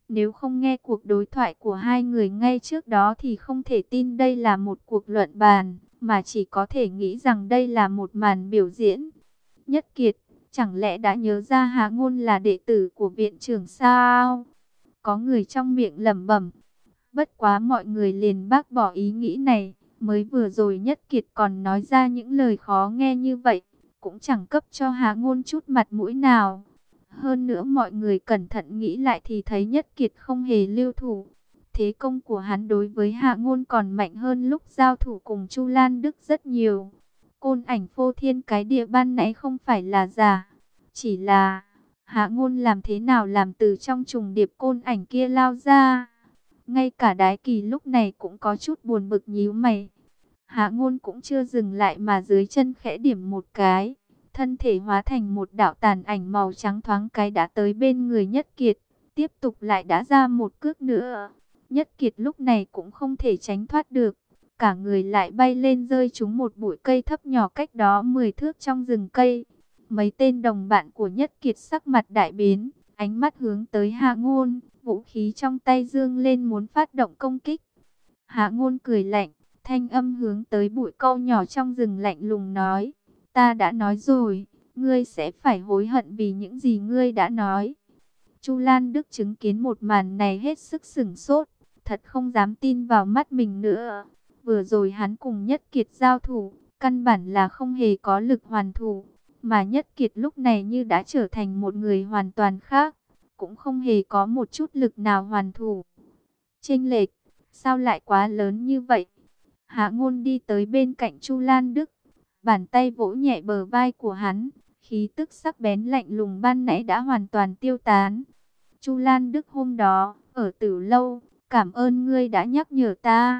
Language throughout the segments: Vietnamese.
Nếu không nghe cuộc đối thoại của hai người ngay trước đó thì không thể tin đây là một cuộc luận bàn, mà chỉ có thể nghĩ rằng đây là một màn biểu diễn. Nhất Kiệt, chẳng lẽ đã nhớ ra Hạ Ngôn là đệ tử của viện trưởng sao? Có người trong miệng lẩm bẩm. Bất quá mọi người liền bác bỏ ý nghĩ này. Mới vừa rồi Nhất Kiệt còn nói ra những lời khó nghe như vậy, cũng chẳng cấp cho Hạ Ngôn chút mặt mũi nào. Hơn nữa mọi người cẩn thận nghĩ lại thì thấy Nhất Kiệt không hề lưu thủ. Thế công của hắn đối với Hạ Ngôn còn mạnh hơn lúc giao thủ cùng Chu Lan Đức rất nhiều. Côn ảnh phô thiên cái địa ban nãy không phải là giả. Chỉ là Hạ Ngôn làm thế nào làm từ trong trùng điệp côn ảnh kia lao ra. Ngay cả Đái Kỳ lúc này cũng có chút buồn bực nhíu mày. Hạ Ngôn cũng chưa dừng lại mà dưới chân khẽ điểm một cái. Thân thể hóa thành một đạo tàn ảnh màu trắng thoáng cái đã tới bên người Nhất Kiệt. Tiếp tục lại đã ra một cước nữa. Nhất Kiệt lúc này cũng không thể tránh thoát được. Cả người lại bay lên rơi trúng một bụi cây thấp nhỏ cách đó 10 thước trong rừng cây. Mấy tên đồng bạn của Nhất Kiệt sắc mặt đại biến, ánh mắt hướng tới Hạ Ngôn, vũ khí trong tay giương lên muốn phát động công kích. Hạ Ngôn cười lạnh, thanh âm hướng tới bụi cau nhỏ trong rừng lạnh lùng nói, ta đã nói rồi, ngươi sẽ phải hối hận vì những gì ngươi đã nói. Chu Lan Đức chứng kiến một màn này hết sức sửng sốt, thật không dám tin vào mắt mình nữa. Vừa rồi hắn cùng Nhất Kiệt giao thủ, căn bản là không hề có lực hoàn thủ, mà Nhất Kiệt lúc này như đã trở thành một người hoàn toàn khác, cũng không hề có một chút lực nào hoàn thủ. Chênh lệch, sao lại quá lớn như vậy? Hạ Ngôn đi tới bên cạnh Chu Lan Đức, bàn tay vỗ nhẹ bờ vai của hắn, khí tức sắc bén lạnh lùng ban nãy đã hoàn toàn tiêu tán. Chu Lan Đức hôm đó, ở Tử Lâu, cảm ơn ngươi đã nhắc nhở ta.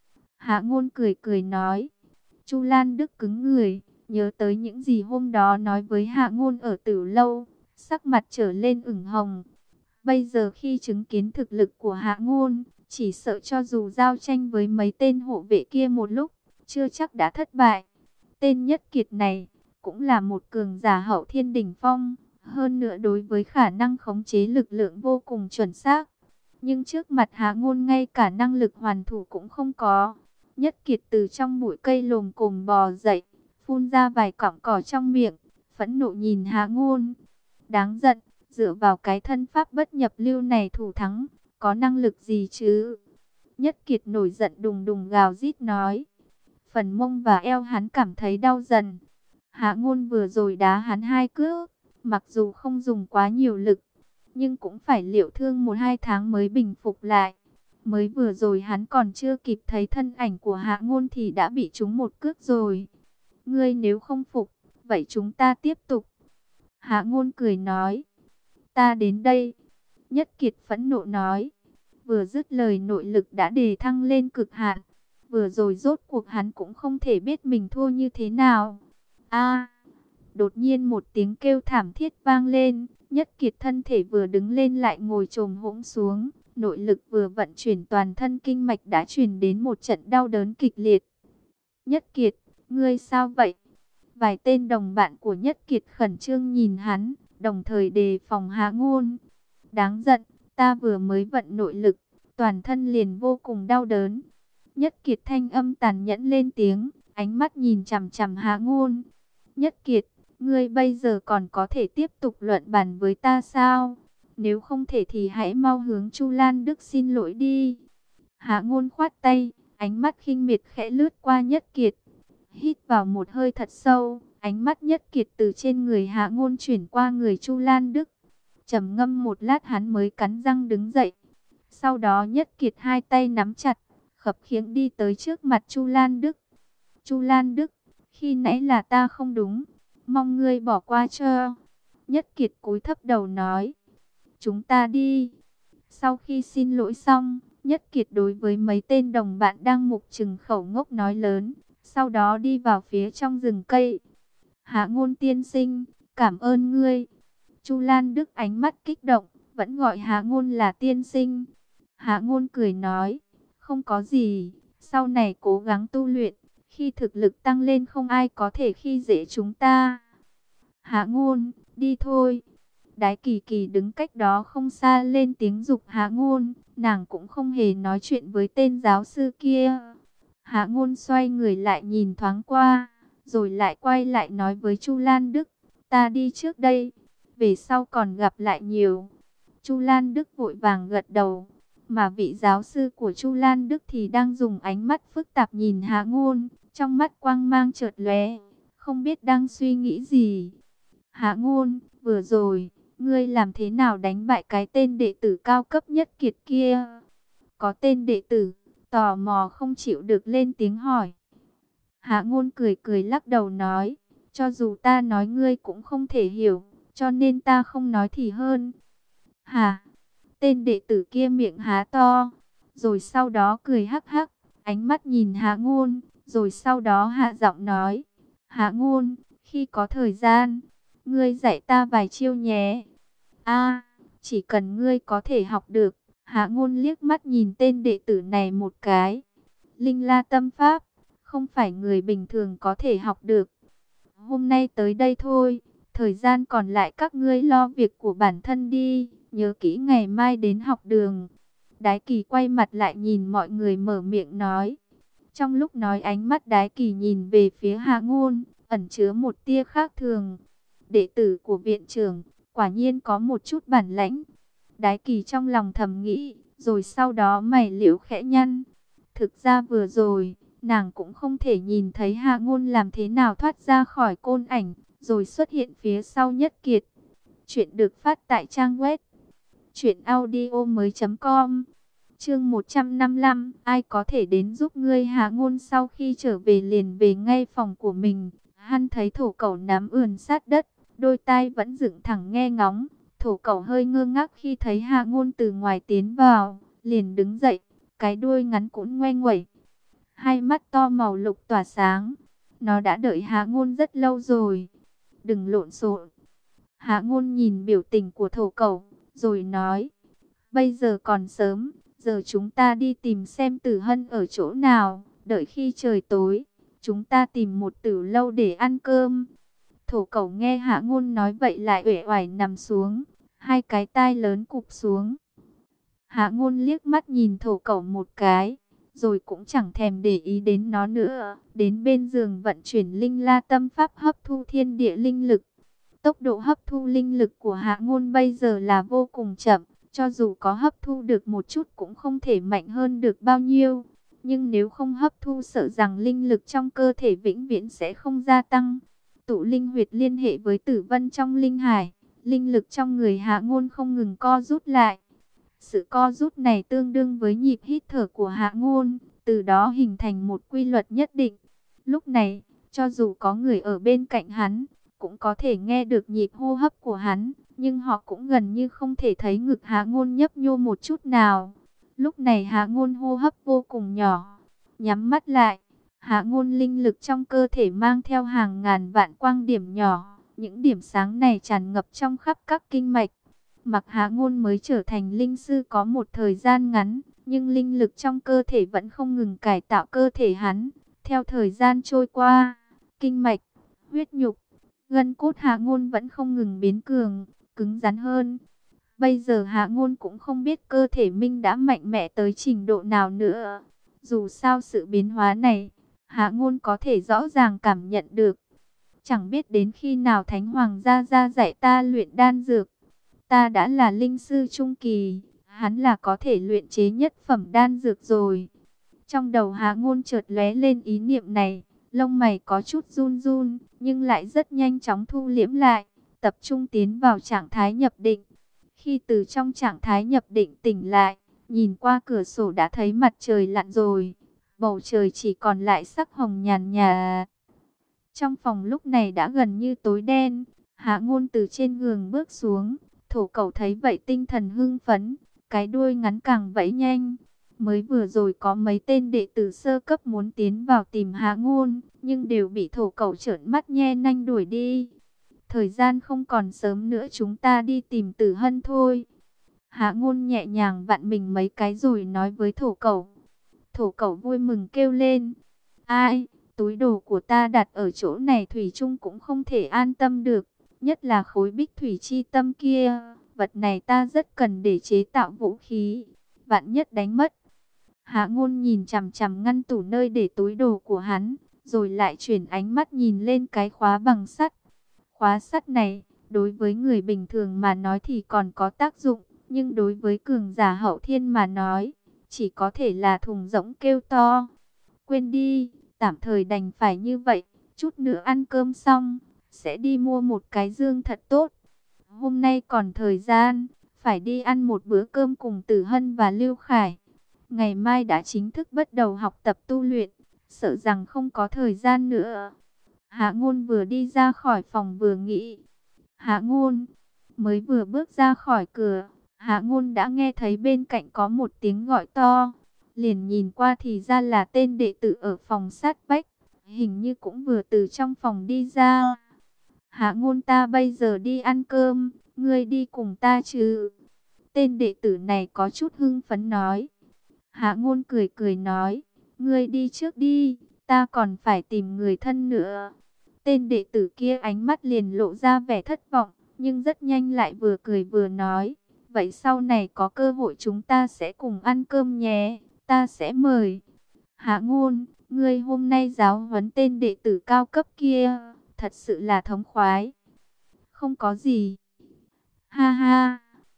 Hạ Ngôn cười cười nói. Chu Lan Đức cứng người, nhớ tới những gì hôm đó nói với Hạ Ngôn ở Tử Lâu, sắc mặt trở lên ửng hồng. Bây giờ khi chứng kiến thực lực của Hạ Ngôn, chỉ sợ cho dù giao tranh với mấy tên hộ vệ kia một lúc, chưa chắc đã thất bại. Tên Nhất Kiệt này, cũng là một cường giả hậu thiên đỉnh phong, hơn nữa đối với khả năng khống chế lực lượng vô cùng chuẩn xác. Nhưng trước mặt Hạ Ngôn ngay cả năng lực hoàn thủ cũng không có. Nhất Kiệt từ trong bụi cây lồm cồm bò dậy, phun ra vài cọng cỏ trong miệng, phẫn nộ nhìn Hạ Ngôn. Đáng giận, dựa vào cái thân pháp bất nhập lưu này thủ thắng, có năng lực gì chứ? Nhất Kiệt nổi giận đùng đùng gào rít nói. Phần mông và eo hắn cảm thấy đau dần. Hạ Ngôn vừa rồi đá hắn hai cước, mặc dù không dùng quá nhiều lực, nhưng cũng phải liệu thương 1-2 tháng mới bình phục lại. Mới vừa rồi hắn còn chưa kịp thấy thân ảnh của Hạ Ngôn thì đã bị trúng một cước rồi. Ngươi nếu không phục, vậy chúng ta tiếp tục. Hạ Ngôn cười nói. Ta đến đây. Nhất Kiệt phẫn nộ nói. Vừa dứt lời nội lực đã đề thăng lên cực hạn. Vừa rồi rốt cuộc hắn cũng không thể biết mình thua như thế nào. A! Đột nhiên một tiếng kêu thảm thiết vang lên. Nhất Kiệt thân thể vừa đứng lên lại ngồi chồm hỗn xuống. Nội lực vừa vận chuyển toàn thân kinh mạch đã truyền đến một trận đau đớn kịch liệt. Nhất Kiệt, ngươi sao vậy? Vài tên đồng bạn của Nhất Kiệt khẩn trương nhìn hắn, đồng thời đề phòng Hạ Ngôn. Đáng giận, ta vừa mới vận nội lực, toàn thân liền vô cùng đau đớn. Nhất Kiệt thanh âm tàn nhẫn lên tiếng, ánh mắt nhìn chằm chằm Hạ Ngôn. Nhất Kiệt, ngươi bây giờ còn có thể tiếp tục luận bàn với ta sao? Nếu không thể thì hãy mau hướng Chu Lan Đức xin lỗi đi. Hạ Ngôn khoát tay, ánh mắt khinh miệt khẽ lướt qua Nhất Kiệt. Hít vào một hơi thật sâu, ánh mắt Nhất Kiệt từ trên người Hạ Ngôn chuyển qua người Chu Lan Đức. Trầm ngâm một lát hắn mới cắn răng đứng dậy. Sau đó Nhất Kiệt hai tay nắm chặt, khập khiễng đi tới trước mặt Chu Lan Đức. Chu Lan Đức, khi nãy là ta không đúng, mong ngươi bỏ qua cho. Nhất Kiệt cúi thấp đầu nói. Chúng ta đi. Sau khi xin lỗi xong, Nhất Kiệt đối với mấy tên đồng bạn đang mục trừng khẩu ngốc nói lớn. Sau đó đi vào phía trong rừng cây. Hạ Ngôn tiên sinh, cảm ơn ngươi. Chu Lan Đức ánh mắt kích động, vẫn gọi Hạ Ngôn là tiên sinh. Hạ Ngôn cười nói, không có gì, sau này cố gắng tu luyện, khi thực lực tăng lên không ai có thể khi dễ chúng ta. Hạ Ngôn, đi thôi. Đái Kỳ Kỳ đứng cách đó không xa lên tiếng giục Hạ Ngôn, nàng cũng không hề nói chuyện với tên giáo sư kia. Hạ Ngôn xoay người lại nhìn thoáng qua, rồi lại quay lại nói với Chu Lan Đức, ta đi trước đây, về sau còn gặp lại nhiều. Chu Lan Đức vội vàng gật đầu, mà vị giáo sư của Chu Lan Đức thì đang dùng ánh mắt phức tạp nhìn Hạ Ngôn, trong mắt quang mang chợt lóe, không biết đang suy nghĩ gì. Hạ Ngôn, vừa rồi, ngươi làm thế nào đánh bại cái tên đệ tử cao cấp nhất kiệt kia? Có tên đệ tử tò mò không chịu được lên tiếng hỏi. Hạ Ngôn cười cười lắc đầu nói, cho dù ta nói ngươi cũng không thể hiểu, cho nên ta không nói thì hơn. Hả? Tên đệ tử kia miệng há to, rồi sau đó cười hắc hắc, ánh mắt nhìn Hạ Ngôn, rồi sau đó hạ giọng nói, Hạ Ngôn, khi có thời gian, ngươi dạy ta vài chiêu nhé. A, chỉ cần ngươi có thể học được. Hạ Ngôn liếc mắt nhìn tên đệ tử này một cái. Linh La Tâm Pháp, không phải người bình thường có thể học được. Hôm nay tới đây thôi, thời gian còn lại các ngươi lo việc của bản thân đi, nhớ kỹ ngày mai đến học đường. Đái Kỳ quay mặt lại nhìn mọi người mở miệng nói. Trong lúc nói ánh mắt Đái Kỳ nhìn về phía Hạ Ngôn, ẩn chứa một tia khác thường. Đệ tử của viện trưởng, quả nhiên có một chút bản lãnh. Đái Kỳ trong lòng thầm nghĩ, rồi sau đó mày liễu khẽ nhăn. Thực ra vừa rồi, nàng cũng không thể nhìn thấy Hạ Ngôn làm thế nào thoát ra khỏi côn ảnh, rồi xuất hiện phía sau Nhất Kiệt. Chuyện được phát tại trang web truyệnaudiomoi.com. Chương 155, ai có thể đến giúp ngươi? Hạ Ngôn sau khi trở về liền về ngay phòng của mình. Hắn thấy Thổ Cẩu nằm ườn sát đất, đôi tai vẫn dựng thẳng nghe ngóng. Thổ Cẩu hơi ngơ ngác khi thấy Hạ Ngôn từ ngoài tiến vào, liền đứng dậy, cái đuôi ngắn cũng ngoe nguẩy, hai mắt to màu lục tỏa sáng. Nó đã đợi Hạ Ngôn rất lâu rồi. Đừng lộn xộn. Hạ Ngôn nhìn biểu tình của Thổ Cẩu, rồi nói, bây giờ còn sớm, giờ chúng ta đi tìm xem Tử Hân ở chỗ nào, đợi khi trời tối, chúng ta tìm một tử lâu để ăn cơm. Thổ Cẩu nghe Hạ Ngôn nói vậy lại uể oải nằm xuống, hai cái tai lớn cụp xuống. Hạ Ngôn liếc mắt nhìn Thổ Cẩu một cái, rồi cũng chẳng thèm để ý đến nó nữa, đến bên giường vận chuyển Linh La Tâm Pháp hấp thu thiên địa linh lực. Tốc độ hấp thu linh lực của Hạ Ngôn bây giờ là vô cùng chậm, cho dù có hấp thu được một chút cũng không thể mạnh hơn được bao nhiêu. Nhưng nếu không hấp thu sợ rằng linh lực trong cơ thể vĩnh viễn sẽ không gia tăng. Tụ linh huyệt liên hệ với tử vân trong linh hải, linh lực trong người Hạ Ngôn không ngừng co rút lại. Sự co rút này tương đương với nhịp hít thở của Hạ Ngôn, từ đó hình thành một quy luật nhất định. Lúc này, cho dù có người ở bên cạnh hắn, cũng có thể nghe được nhịp hô hấp của hắn, nhưng họ cũng gần như không thể thấy ngực Hạ Ngôn nhấp nhô một chút nào. Lúc này Hạ Ngôn hô hấp vô cùng nhỏ, nhắm mắt lại, Hạ Ngôn linh lực trong cơ thể mang theo hàng ngàn vạn quang điểm nhỏ, những điểm sáng này tràn ngập trong khắp các kinh mạch. Mặc Hạ Ngôn mới trở thành linh sư có một thời gian ngắn, nhưng linh lực trong cơ thể vẫn không ngừng cải tạo cơ thể hắn. Theo thời gian trôi qua, kinh mạch, huyết nhục, gân cốt Hạ Ngôn vẫn không ngừng biến cường, cứng rắn hơn. Bây giờ Hạ Ngôn cũng không biết cơ thể mình đã mạnh mẽ tới trình độ nào nữa. Dù sao sự biến hóa này, Hạ Ngôn có thể rõ ràng cảm nhận được. Chẳng biết đến khi nào Thánh Hoàng ra dạy ta luyện đan dược. Ta đã là linh sư trung kỳ, hắn là có thể luyện chế nhất phẩm đan dược rồi. Trong đầu Hạ Ngôn chợt lóe lên ý niệm này, lông mày có chút run run, nhưng lại rất nhanh chóng thu liễm lại, tập trung tiến vào trạng thái nhập định. Khi từ trong trạng thái nhập định tỉnh lại, nhìn qua cửa sổ đã thấy mặt trời lặn rồi, bầu trời chỉ còn lại sắc hồng nhàn nhạt. Trong phòng lúc này đã gần như tối đen, Hạ Ngôn từ trên giường bước xuống. Thổ Cẩu thấy vậy tinh thần hưng phấn, cái đuôi ngắn càng vẫy nhanh. Mới vừa rồi có mấy tên đệ tử sơ cấp muốn tiến vào tìm Hạ Ngôn, nhưng đều bị Thổ Cẩu trợn mắt nhe nanh đuổi đi. Thời gian không còn sớm nữa, chúng ta đi tìm Tử Hân thôi. Hạ Ngôn nhẹ nhàng vặn mình mấy cái rồi nói với Thổ Cẩu. Thổ Cẩu vui mừng kêu lên, ai, túi đồ của ta đặt ở chỗ này thủy chung cũng không thể an tâm được. nhất là khối bích thủy chi tâm kia. Vật này ta rất cần để chế tạo vũ khí, vạn nhất đánh mất. Hạ Ngôn nhìn chằm chằm ngăn tủ nơi để túi đồ của hắn, rồi lại chuyển ánh mắt nhìn lên cái khóa bằng sắt. Khóa sắt này, đối với người bình thường mà nói thì còn có tác dụng, nhưng đối với cường giả hậu thiên mà nói, chỉ có thể là thùng rỗng kêu to. Quên đi, tạm thời đành phải như vậy, chút nữa ăn cơm xong, sẽ đi mua một cái dương thật tốt. Hôm nay còn thời gian, phải đi ăn một bữa cơm cùng Tử Hân và Lưu Khải. Ngày mai đã chính thức bắt đầu học tập tu luyện, sợ rằng không có thời gian nữa. Hạ Ngôn vừa đi ra khỏi phòng vừa nghĩ. Hạ Ngôn mới vừa bước ra khỏi cửa, Hạ Ngôn đã nghe thấy bên cạnh có một tiếng gọi to. Liền nhìn qua thì ra là tên đệ tử ở phòng sát vách, hình như cũng vừa từ trong phòng đi ra. Hạ Ngôn, ta bây giờ đi ăn cơm, ngươi đi cùng ta chứ? Tên đệ tử này có chút hưng phấn nói. Hạ Ngôn cười cười nói, ngươi đi trước đi, ta còn phải tìm người thân nữa. Tên đệ tử kia ánh mắt liền lộ ra vẻ thất vọng, nhưng rất nhanh lại vừa cười vừa nói, vậy sau này có cơ hội chúng ta sẽ cùng ăn cơm nhé, ta sẽ mời. Hạ Ngôn, ngươi hôm nay giáo huấn tên đệ tử cao cấp kia, thật sự là thống khoái. Không có gì. Ha ha.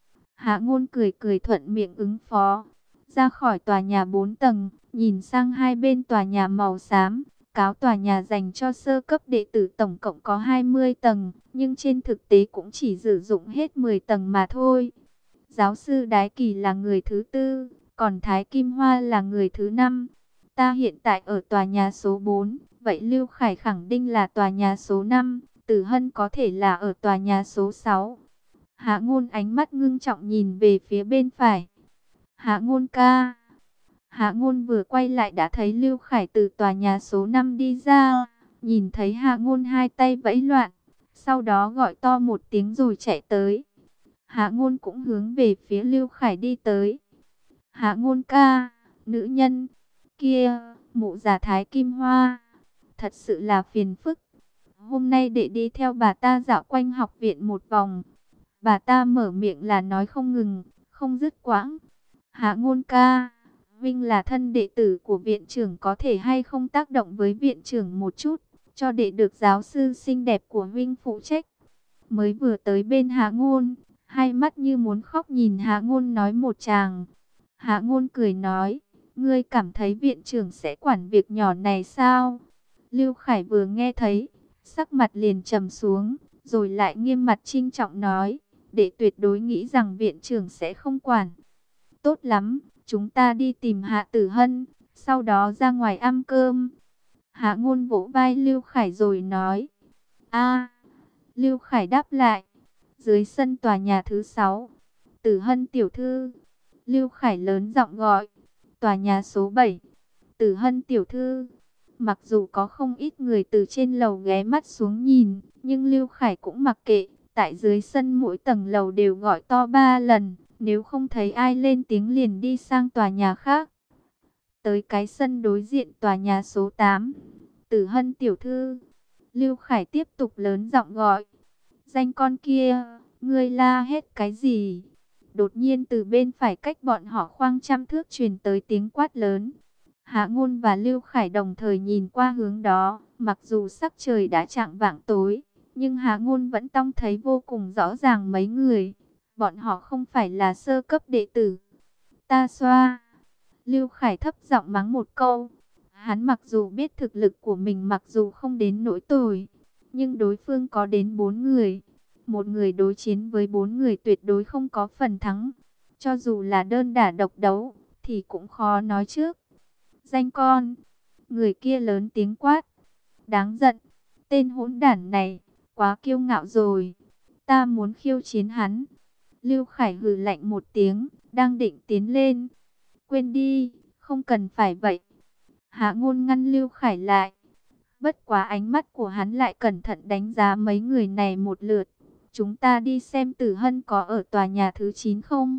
Hạ Ngôn cười cười thuận miệng ứng phó. Ra khỏi tòa nhà 4 tầng, nhìn sang hai bên tòa nhà màu xám. Cáo tòa nhà dành cho sơ cấp đệ tử tổng cộng có 20 tầng, nhưng trên thực tế cũng chỉ sử dụng hết 10 tầng mà thôi. Giáo sư Đái Kỳ là người thứ 4, còn Thái Kim Hoa là người thứ 5. Ta hiện tại ở tòa nhà số 4, vậy Lưu Khải khẳng định là tòa nhà số 5, Tử Hân có thể là ở tòa nhà số 6. Hạ Ngôn ánh mắt ngưng trọng nhìn về phía bên phải. Hạ Ngôn ca. Hạ Ngôn vừa quay lại đã thấy Lưu Khải từ tòa nhà số 5 đi ra. Nhìn thấy Hạ Ngôn hai tay vẫy loạn, sau đó gọi to một tiếng rồi chạy tới. Hạ Ngôn cũng hướng về phía Lưu Khải đi tới. Hạ Ngôn ca, nữ nhân kia, mụ già Thái Kim Hoa, thật sự là phiền phức. Hôm nay đệ đi theo bà ta dạo quanh học viện một vòng. Bà ta mở miệng là nói không ngừng, không dứt quãng. Hạ Ngôn ca, Vinh là thân đệ tử của viện trưởng, có thể hay không tác động với viện trưởng một chút, cho đệ được giáo sư xinh đẹp của Vinh phụ trách. Mới vừa tới bên Hạ Ngôn, hai mắt như muốn khóc nhìn Hạ Ngôn nói một tràng. Hạ Ngôn cười nói, ngươi cảm thấy viện trưởng sẽ quản việc nhỏ này sao? Lưu Khải vừa nghe thấy, sắc mặt liền trầm xuống, rồi lại nghiêm mặt trinh trọng nói, đệ tuyệt đối nghĩ rằng viện trưởng sẽ không quản. Tốt lắm, chúng ta đi tìm Hạ Tử Hân, sau đó ra ngoài ăn cơm. Hạ Ngôn vỗ vai Lưu Khải rồi nói. A. Lưu Khải đáp lại. Dưới sân tòa nhà thứ 6. Tử Hân tiểu thư. Lưu Khải lớn giọng gọi. Tòa nhà số 7. Tử Hân tiểu thư. Mặc dù có không ít người từ trên lầu ghé mắt xuống nhìn, nhưng Lưu Khải cũng mặc kệ. Tại dưới sân mỗi tầng lầu đều gọi to 3 lần. Nếu không thấy ai lên tiếng liền đi sang tòa nhà khác. Tới cái sân đối diện tòa nhà số 8. Tử Hân tiểu thư. Lưu Khải tiếp tục lớn giọng gọi. Danh con kia, ngươi la hết cái gì? Đột nhiên từ bên phải cách bọn họ khoảng trăm thước truyền tới tiếng quát lớn. Hạ Ngôn và Lưu Khải đồng thời nhìn qua hướng đó. Mặc dù sắc trời đã chạng vạng tối, nhưng Hạ Ngôn vẫn trông thấy vô cùng rõ ràng mấy người. Bọn họ không phải là sơ cấp đệ tử. Ta xoa. Lưu Khải thấp giọng mắng một câu. Hắn mặc dù biết thực lực của mình mặc dù không đến nỗi tồi, nhưng đối phương có đến 4 người. Một người đối chiến với 4 người tuyệt đối không có phần thắng. Cho dù là đơn đả độc đấu, thì cũng khó nói trước. Danh con. Người kia lớn tiếng quát. Đáng giận. Tên hỗn đản này, quá kiêu ngạo rồi. Ta muốn khiêu chiến hắn. Lưu Khải hừ lạnh một tiếng, đang định tiến lên. Quên đi, không cần phải vậy. Hạ Ngôn ngăn Lưu Khải lại. Bất quá ánh mắt của hắn lại cẩn thận đánh giá mấy người này một lượt. Chúng ta đi xem Tử Hân có ở tòa nhà thứ 9 không?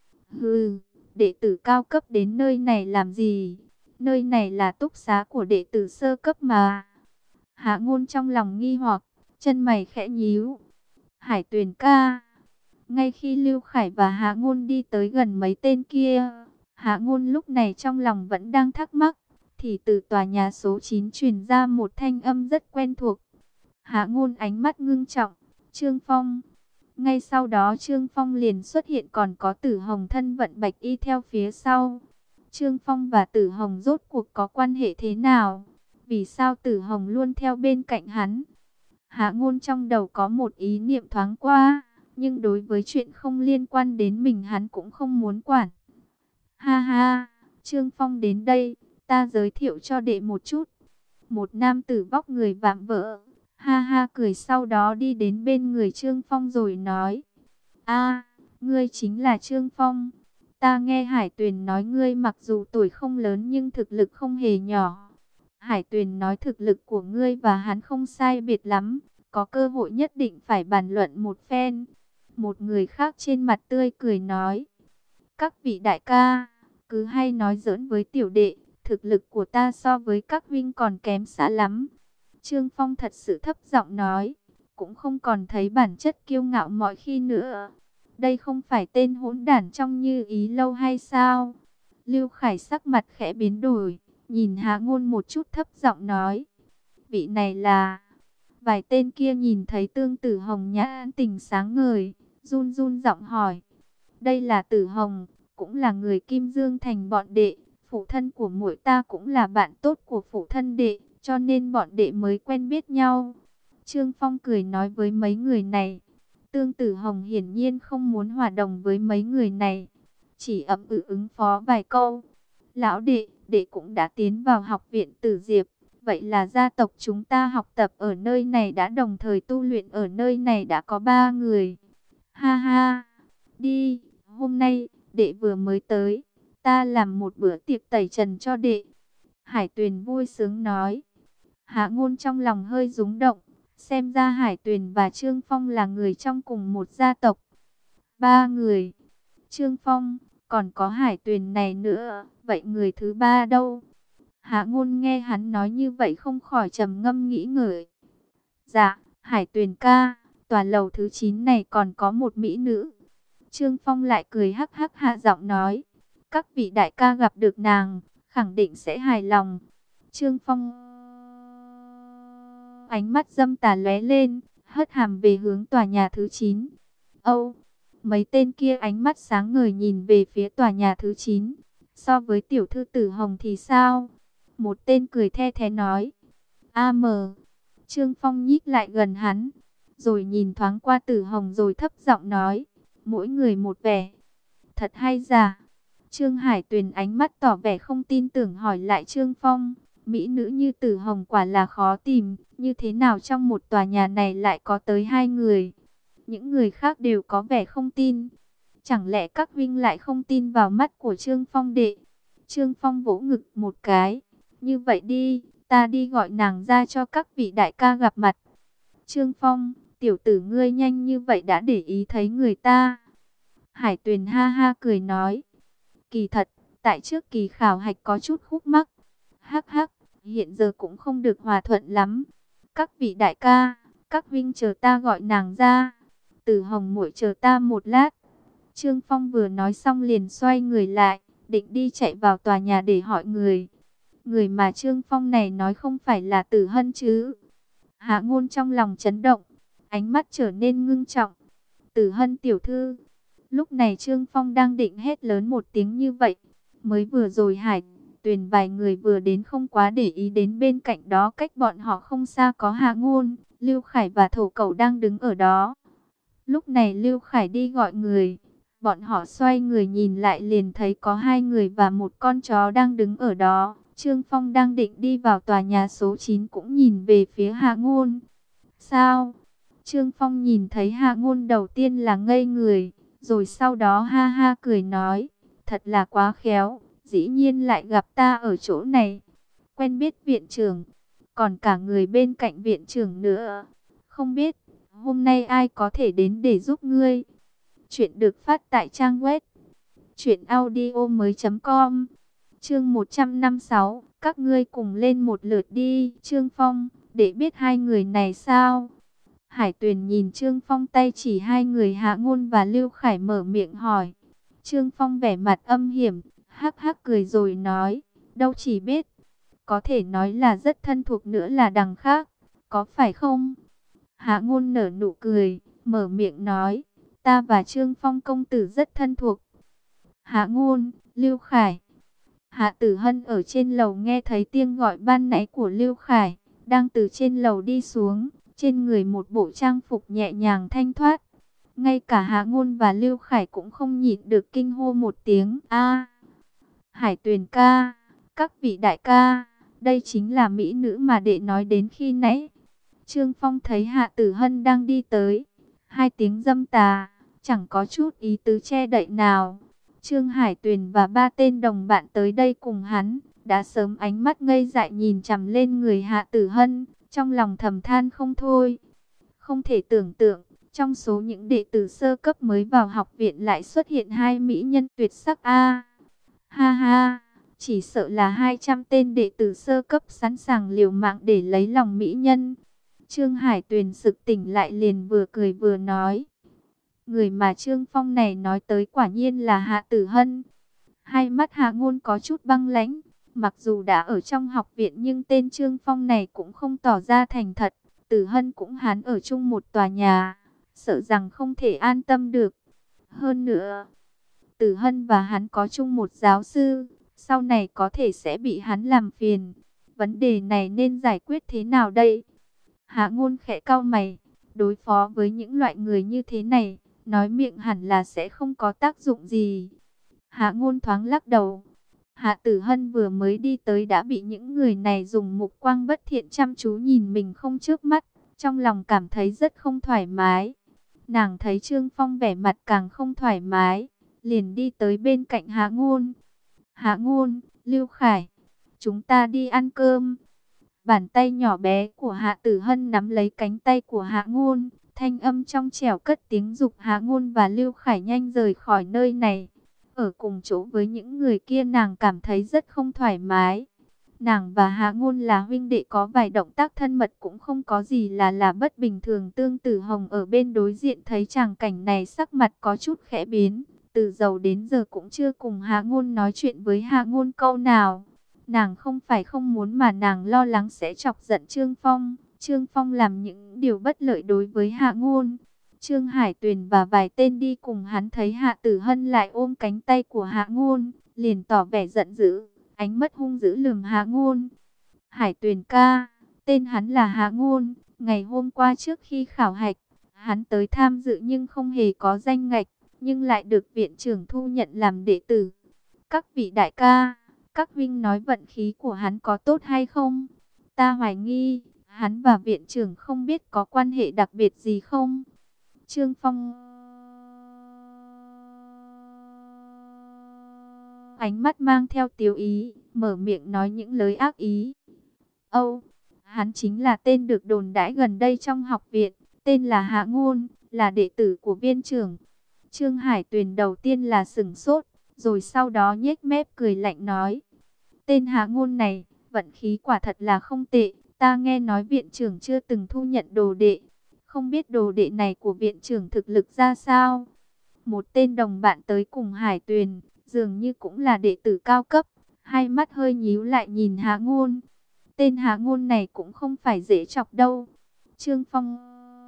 Hừ, đệ tử cao cấp đến nơi này làm gì? Nơi này là túc xá của đệ tử sơ cấp mà. Hạ Ngôn trong lòng nghi hoặc, chân mày khẽ nhíu. Hải Tuyền ca. Ngay khi Lưu Khải và Hạ Ngôn đi tới gần mấy tên kia, Hạ Ngôn lúc này trong lòng vẫn đang thắc mắc, thì từ tòa nhà số 9 truyền ra một thanh âm rất quen thuộc. Hạ Ngôn ánh mắt ngưng trọng, Trương Phong. Ngay sau đó Trương Phong liền xuất hiện, còn có Tử Hồng thân vận bạch y theo phía sau. Trương Phong và Tử Hồng rốt cuộc có quan hệ thế nào? Vì sao Tử Hồng luôn theo bên cạnh hắn? Hạ Ngôn trong đầu có một ý niệm thoáng qua, nhưng đối với chuyện không liên quan đến mình hắn cũng không muốn quản. Ha ha, Trương Phong đến đây, ta giới thiệu cho đệ một chút. Một nam tử vóc người vạm vỡ, ha ha cười, sau đó đi đến bên người Trương Phong rồi nói: A, ngươi chính là Trương Phong. Ta nghe Hải Tuyền nói ngươi mặc dù tuổi không lớn nhưng thực lực không hề nhỏ. Hải Tuyền nói thực lực của ngươi và hắn không sai biệt lắm, có cơ hội nhất định phải bàn luận một phen. Một người khác trên mặt tươi cười nói: các vị đại ca, cứ hay nói giỡn với tiểu đệ, thực lực của ta so với các huynh còn kém xa lắm. Trương Phong thật sự thấp giọng nói, cũng không còn thấy bản chất kiêu ngạo mọi khi nữa. Đây không phải tên hỗn đản trong Như Ý lâu hay sao? Lưu Khải sắc mặt khẽ biến đổi, nhìn Hạ Ngôn một chút thấp giọng nói, vị này là... Vài tên kia nhìn thấy Tương Tử Hồng nhãn tình sáng ngời, run run giọng hỏi, đây là Tử Hồng, cũng là người Kim Dương Thành bọn đệ, phụ thân của muội ta cũng là bạn tốt của phụ thân đệ, cho nên bọn đệ mới quen biết nhau. Trương Phong cười nói với mấy người này. Tương Tử Hồng hiển nhiên không muốn hòa đồng với mấy người này, chỉ ậm ừ ứng phó vài câu. Lão đệ, đệ cũng đã tiến vào học viện Tử Diệp, vậy là gia tộc chúng ta học tập ở nơi này đã đồng thời tu luyện ở nơi này đã có 3 người. Ha ha, đi, hôm nay đệ vừa mới tới, ta làm một bữa tiệc tẩy trần cho đệ. Hải Tuyền vui sướng nói. Hạ Ngôn trong lòng hơi rúng động, xem ra Hải Tuyền và Trương Phong là người trong cùng một gia tộc. 3 người, Trương Phong, còn có Hải Tuyền này nữa, vậy người thứ 3 đâu? Hạ Ngôn nghe hắn nói như vậy không khỏi trầm ngâm nghĩ ngợi. Dạ, Hải Tuyền ca, tòa lầu thứ 9 này còn có một mỹ nữ. Trương Phong lại cười hắc hắc hạ giọng nói, các vị đại ca gặp được nàng, khẳng định sẽ hài lòng. Trương Phong ánh mắt dâm tà lóe lên, hất hàm về hướng tòa nhà thứ 9. Âu, mấy tên kia ánh mắt sáng ngời nhìn về phía tòa nhà thứ 9. So với tiểu thư Tử Hồng thì sao? Một tên cười the thé nói. Trương Phong nhích lại gần hắn, rồi nhìn thoáng qua Tử Hồng rồi thấp giọng nói, mỗi người một vẻ. Thật hay giả? Trương Hải Tuyền ánh mắt tỏ vẻ không tin tưởng hỏi lại Trương Phong. Mỹ nữ như Tử Hồng quả là khó tìm, như thế nào trong một tòa nhà này lại có tới 2 người? Những người khác đều có vẻ không tin. Chẳng lẽ các huynh lại không tin vào mắt của Trương Phong đệ? Trương Phong vỗ ngực một cái. Như vậy đi, ta đi gọi nàng ra cho các vị đại ca gặp mặt. Trương Phong, tiểu tử ngươi nhanh như vậy đã để ý thấy người ta. Hải Tuyền ha ha cười nói. Kỳ thật, tại trước kỳ khảo hạch có chút khúc mắc. Hắc hắc, hiện giờ cũng không được hòa thuận lắm. Các vị đại ca, các huynh chờ ta gọi nàng ra. Tử Hồng muội chờ ta một lát. Trương Phong vừa nói xong liền xoay người lại, định đi chạy vào tòa nhà để hỏi người. Người mà Trương Phong này nói không phải là Tử Hân chứ? Hạ Ngôn trong lòng chấn động, ánh mắt trở nên ngưng trọng. Tử Hân tiểu thư. Lúc này Trương Phong đang định hét lớn một tiếng như vậy. Mới vừa rồi Hải Tuyền vài người vừa đến không quá để ý đến bên cạnh đó cách bọn họ không xa có Hạ Ngôn, Lưu Khải và Thổ Cẩu đang đứng ở đó. Lúc này Lưu Khải đi gọi người. Bọn họ xoay người nhìn lại liền thấy có 2 người và một con chó đang đứng ở đó. Trương Phong đang định đi vào tòa nhà số 9 cũng nhìn về phía Hạ Ngôn. Sao? Trương Phong nhìn thấy Hạ Ngôn đầu tiên là ngây người, rồi sau đó ha ha cười nói, thật là quá khéo, dĩ nhiên lại gặp ta ở chỗ này. Quen biết viện trưởng, còn cả người bên cạnh viện trưởng nữa. Không biết, hôm nay ai có thể đến để giúp ngươi? Chuyện được phát tại trang web truyệnaudiomoi.com. Chương 156, các ngươi cùng lên một lượt đi. Trương Phong, để biết 2 người này sao? Hải Tuyền nhìn Trương Phong tay chỉ hai người Hạ Ngôn và Lưu Khải mở miệng hỏi. Trương Phong vẻ mặt âm hiểm, hắc hắc cười rồi nói, đâu chỉ biết, có thể nói là rất thân thuộc nữa là đằng khác, có phải không? Hạ Ngôn nở nụ cười, mở miệng nói, ta và Trương Phong công tử rất thân thuộc. Hạ Ngôn, Lưu Khải. Hạ Tử Hân ở trên lầu nghe thấy tiếng gọi ban nãy của Lưu Khải, đang từ trên lầu đi xuống, trên người một bộ trang phục nhẹ nhàng thanh thoát. Ngay cả Hạ Ngôn và Lưu Khải cũng không nhịn được kinh hô một tiếng a. Hải Tuyền ca, các vị đại ca, đây chính là mỹ nữ mà đệ nói đến khi nãy. Trương Phong thấy Hạ Tử Hân đang đi tới, hai tiếng dâm tà, chẳng có chút ý tứ che đậy nào. Trương Hải Tuyền và ba tên đồng bạn tới đây cùng hắn, đã sớm ánh mắt ngây dại nhìn chằm lên người Hạ Tử Hân, trong lòng thầm than không thôi. Không thể tưởng tượng, trong số những đệ tử sơ cấp mới vào học viện lại xuất hiện hai mỹ nhân tuyệt sắc a. Ha ha, chỉ sợ là 200 tên đệ tử sơ cấp sẵn sàng liều mạng để lấy lòng mỹ nhân. Trương Hải Tuyền sực tỉnh lại liền vừa cười vừa nói. Người mà Trương Phong này nói tới quả nhiên là Hạ Tử Hân. Hai mắt Hạ Ngôn có chút băng lãnh. Mặc dù đã ở trong học viện nhưng tên Trương Phong này cũng không tỏ ra thành thật. Tử Hân cũng hắn ở chung một tòa nhà, sợ rằng không thể an tâm được. Hơn nữa, Tử Hân và hắn có chung một giáo sư, sau này có thể sẽ bị hắn làm phiền. Vấn đề này nên giải quyết thế nào đây? Hạ Ngôn khẽ cau mày, đối phó với những loại người như thế này, nói miệng hẳn là sẽ không có tác dụng gì. Hạ Ngôn thoáng lắc đầu. Hạ Tử Hân vừa mới đi tới đã bị những người này dùng mục quang bất thiện chăm chú nhìn mình không chớp mắt, trong lòng cảm thấy rất không thoải mái. Nàng thấy Trương Phong vẻ mặt càng không thoải mái, liền đi tới bên cạnh Hạ Ngôn. Hạ Ngôn, Lưu Khải, chúng ta đi ăn cơm. Bàn tay nhỏ bé của Hạ Tử Hân nắm lấy cánh tay của Hạ Ngôn, thanh âm trong trẻo cất tiếng dục Hạ Ngôn và Lưu Khải nhanh rời khỏi nơi này. Ở cùng chỗ với những người kia nàng cảm thấy rất không thoải mái. Nàng và Hạ Ngôn là huynh đệ, có vài động tác thân mật cũng không có gì là bất bình thường. Tương Tử Hồng ở bên đối diện thấy tràng cảnh này sắc mặt có chút khẽ biến. Từ đầu đến giờ cũng chưa cùng Hạ Ngôn nói chuyện với Hạ Ngôn câu nào. Nàng không phải không muốn mà nàng lo lắng sẽ chọc giận Trương Phong. Trương Phong làm những điều bất lợi đối với Hạ Ngôn. Trương Hải Tuyền và vài tên đi cùng hắn thấy Hạ Tử Hân lại ôm cánh tay của Hạ Ngôn, liền tỏ vẻ giận dữ, ánh mắt hung dữ lườm Hạ Ngôn. Hải Tuyền ca, tên hắn là Hạ Ngôn, ngày hôm qua trước khi khảo hạch, hắn tới tham dự nhưng không hề có danh ngạch, nhưng lại được viện trưởng thu nhận làm đệ tử. Các vị đại ca, các huynh nói vận khí của hắn có tốt hay không? Ta hoài nghi, hắn và viện trưởng không biết có quan hệ đặc biệt gì không? Trương Phong ánh mắt mang theo tiếu ý, mở miệng nói những lời ác ý. Âu, hắn chính là tên được đồn đãi gần đây trong học viện, tên là Hạ Ngôn, là đệ tử của viên trưởng. Trương Hải Tuyền đầu tiên là sửng sốt, rồi sau đó nhếch mép cười lạnh nói. Tên Hạ Ngôn này, vận khí quả thật là không tệ, ta nghe nói viện trưởng chưa từng thu nhận đồ đệ. Không biết đồ đệ này của viện trưởng thực lực ra sao? Một tên đồng bạn tới cùng Hải Tuyền, dường như cũng là đệ tử cao cấp, hai mắt hơi nhíu lại nhìn Hạ Ngôn. Tên Hạ Ngôn này cũng không phải dễ chọc đâu. Trương Phong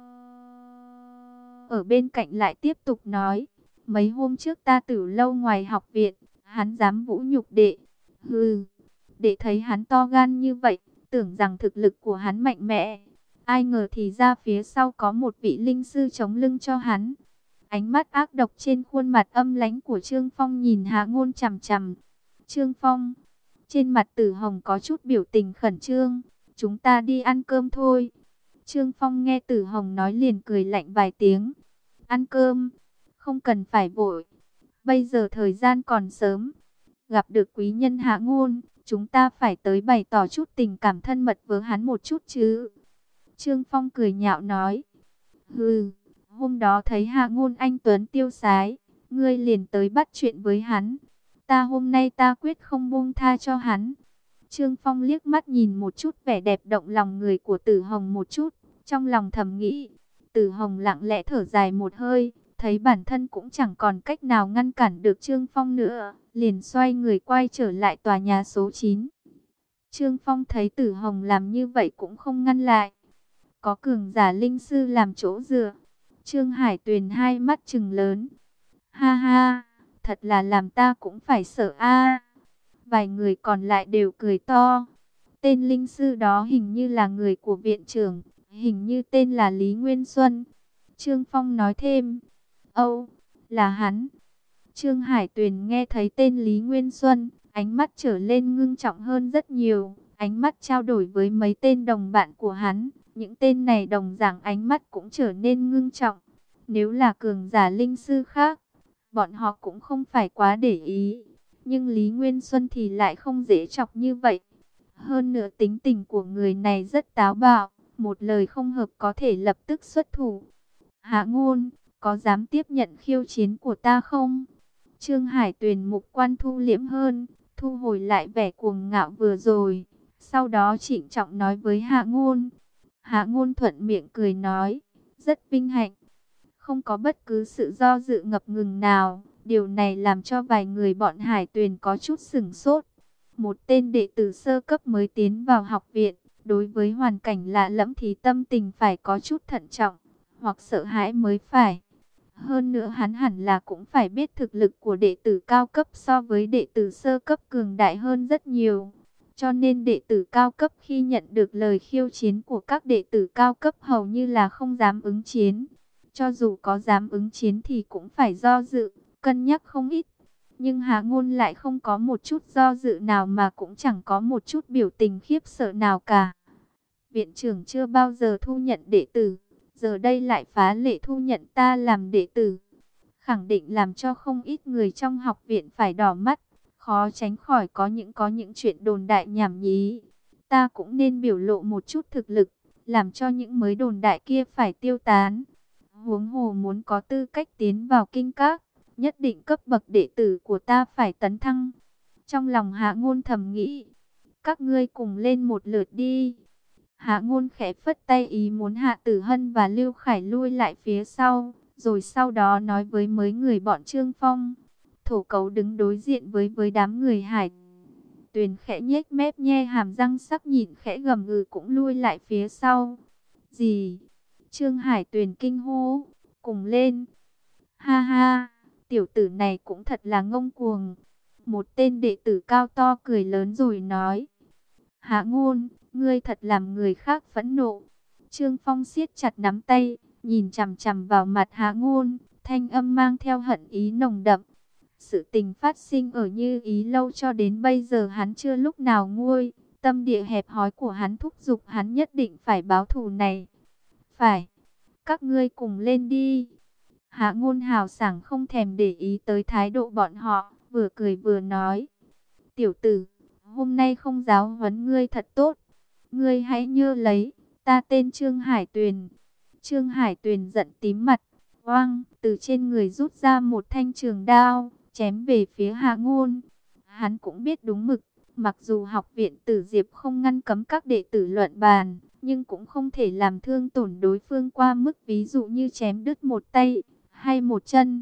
ở bên cạnh lại tiếp tục nói, mấy hôm trước ta tử lâu ngoài học viện, hắn dám vũ nhục đệ. Hừ, đệ thấy hắn to gan như vậy, tưởng rằng thực lực của hắn mạnh mẽ. Ai ngờ thì ra phía sau có một vị linh sư chống lưng cho hắn. Ánh mắt ác độc trên khuôn mặt âm lãnh của Trương Phong nhìn Hạ Ngôn chằm chằm. Trương Phong, trên mặt Tử Hồng có chút biểu tình khẩn trương. Chúng ta đi ăn cơm thôi. Trương Phong nghe Tử Hồng nói liền cười lạnh vài tiếng. Ăn cơm, không cần phải vội. Bây giờ thời gian còn sớm. Gặp được quý nhân Hạ Ngôn, chúng ta phải tới bày tỏ chút tình cảm thân mật với hắn một chút chứ. Trương Phong cười nhạo nói. Hừ, hôm đó thấy Hạ Ngôn anh tuấn tiêu sái, ngươi liền tới bắt chuyện với hắn. Hôm nay ta quyết không buông tha cho hắn. Trương Phong liếc mắt nhìn một chút vẻ đẹp động lòng người của Tử Hồng một chút, trong lòng thầm nghĩ, Tử Hồng lặng lẽ thở dài một hơi, thấy bản thân cũng chẳng còn cách nào ngăn cản được Trương Phong nữa, liền xoay người quay trở lại tòa nhà số 9. Trương Phong thấy Tử Hồng làm như vậy cũng không ngăn lại. Có cường giả linh sư làm chỗ dựa. Trương Hải Tuyền hai mắt trừng lớn. Ha ha, thật là làm ta cũng phải sợ a. Vài người còn lại đều cười to. Tên linh sư đó hình như là người của viện trưởng, hình như tên là Lý Nguyên Xuân. Trương Phong nói thêm, Âu, là hắn. Trương Hải Tuyền nghe thấy tên Lý Nguyên Xuân, ánh mắt trở lên ngưng trọng hơn rất nhiều. Ánh mắt trao đổi với mấy tên đồng bạn của hắn, những tên này đồng dạng ánh mắt cũng trở nên ngưng trọng. Nếu là cường giả linh sư khác, bọn họ cũng không phải quá để ý. Nhưng Lý Nguyên Xuân thì lại không dễ chọc như vậy. Hơn nữa tính tình của người này rất táo bạo, một lời không hợp có thể lập tức xuất thủ. Hạ Ngôn, có dám tiếp nhận khiêu chiến của ta không? Trương Hải Tuyền mục quan thu liễm hơn, thu hồi lại vẻ cuồng ngạo vừa rồi. Sau đó trịnh trọng nói với Hạ Ngôn. Hạ Ngôn thuận miệng cười nói, rất vinh hạnh. Không có bất cứ sự do dự ngập ngừng nào. Điều này làm cho vài người bọn Hải Tuyền có chút sửng sốt. Một tên đệ tử sơ cấp mới tiến vào học viện, đối với hoàn cảnh lạ lẫm thì tâm tình phải có chút thận trọng, hoặc sợ hãi mới phải. Hơn nữa hắn hẳn là cũng phải biết thực lực của đệ tử cao cấp so với đệ tử sơ cấp cường đại hơn rất nhiều. Cho nên đệ tử cao cấp khi nhận được lời khiêu chiến của các đệ tử cao cấp hầu như là không dám ứng chiến. Cho dù có dám ứng chiến thì cũng phải do dự, cân nhắc không ít. Nhưng Hạ Ngôn lại không có một chút do dự nào mà cũng chẳng có một chút biểu tình khiếp sợ nào cả. Viện trưởng chưa bao giờ thu nhận đệ tử, giờ đây lại phá lệ thu nhận ta làm đệ tử. Khẳng định làm cho không ít người trong học viện phải đỏ mắt, khó tránh khỏi có những chuyện đồn đại nhảm nhí. Ta cũng nên biểu lộ một chút thực lực, làm cho những mới đồn đại kia phải tiêu tán. Huống hồ muốn có tư cách tiến vào kinh các, nhất định cấp bậc đệ tử của ta phải tấn thăng. Trong lòng Hạ Ngôn thầm nghĩ, các ngươi cùng lên một lượt đi. Hạ Ngôn khẽ phất tay ý muốn Hạ Tử Hân và Lưu Khải lui lại phía sau, rồi sau đó nói với mấy người bọn Trương Phong. Thổ Cấu đứng đối diện với đám người Hải Tuyền khẽ nhếch mép nhe hàm răng sắc nhịn khẽ gầm gừ cũng lui lại phía sau. Gì? Trương Hải Tuyền kinh hô, cùng lên. Ha ha, tiểu tử này cũng thật là ngông cuồng. Một tên đệ tử cao to cười lớn rồi nói. Hạ Ngôn, ngươi thật làm người khác phẫn nộ. Trương Phong siết chặt nắm tay, nhìn chằm chằm vào mặt Hạ Ngôn, thanh âm mang theo hận ý nồng đậm. Sự tình phát sinh ở Như Ý lâu cho đến bây giờ hắn chưa lúc nào nguôi. Tâm địa hẹp hòi của hắn thúc giục hắn nhất định phải báo thù này. Phải, các ngươi cùng lên đi. Hạ Ngôn hào sảng không thèm để ý tới thái độ bọn họ, vừa cười vừa nói. Tiểu tử, hôm nay không giáo huấn ngươi thật tốt. Ngươi hãy nhớ lấy, ta tên Trương Hải Tuyền. Trương Hải Tuyền giận tím mặt, oang, từ trên người rút ra một thanh trường đao, chém về phía Hạ Ngôn. Hắn cũng biết đúng mực, mặc dù học viện Tử Diệp không ngăn cấm các đệ tử luận bàn, nhưng cũng không thể làm thương tổn đối phương qua mức ví dụ như chém đứt một tay hay một chân.